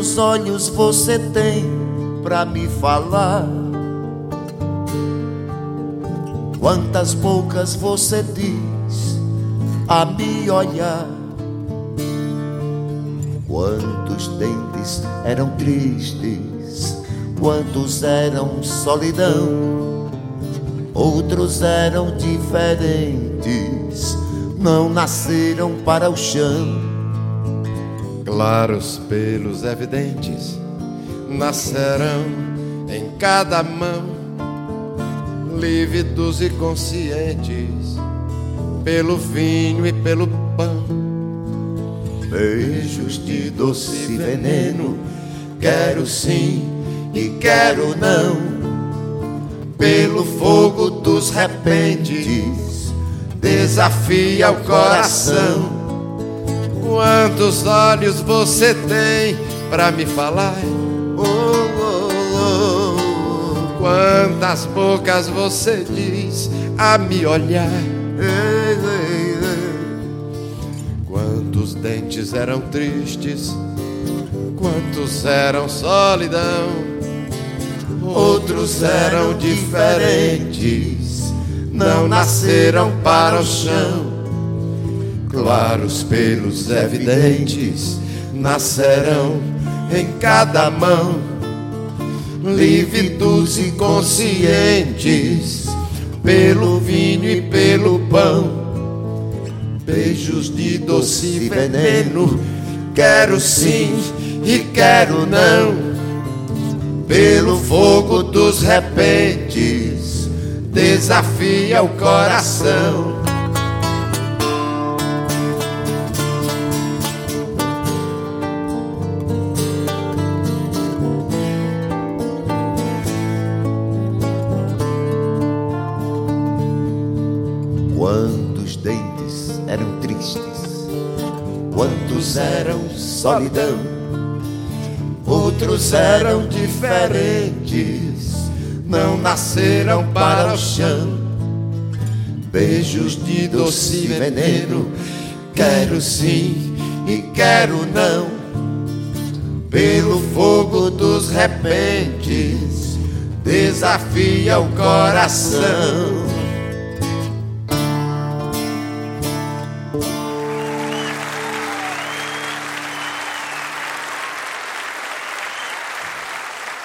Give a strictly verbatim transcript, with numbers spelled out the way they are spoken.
Quantos olhos você tem pra me falar? Quantas bocas você diz a me olhar? Quantos dentes eram tristes, quantos eram solidão, outros eram diferentes, não nasceram para o chão. Claros pelos evidentes nascerão em cada mão, lívidos e conscientes pelo vinho e pelo pão. Beijos de doce veneno, quero sim e quero não, pelo fogo dos repentes, desafia o coração. Quantos olhos você tem pra me falar? Oh, oh, oh, oh. Quantas bocas você diz a me olhar? Ei, ei, ei. Quantos dentes eram tristes, quantos eram solidão, outros eram diferentes, não nasceram para o chão. Claros pelos evidentes nascerão em cada mão, lívidos e conscientes pelo vinho e pelo pão. Beijos de doce veneno, quero sim e quero não, pelo fogo dos repentes, desafia o coração. Quantos dentes eram tristes, quantos eram solidão, outros eram diferentes, não nasceram para o chão. Beijos de doce veneno, quero sim e quero não, pelo fogo dos repentes, desafia o coração.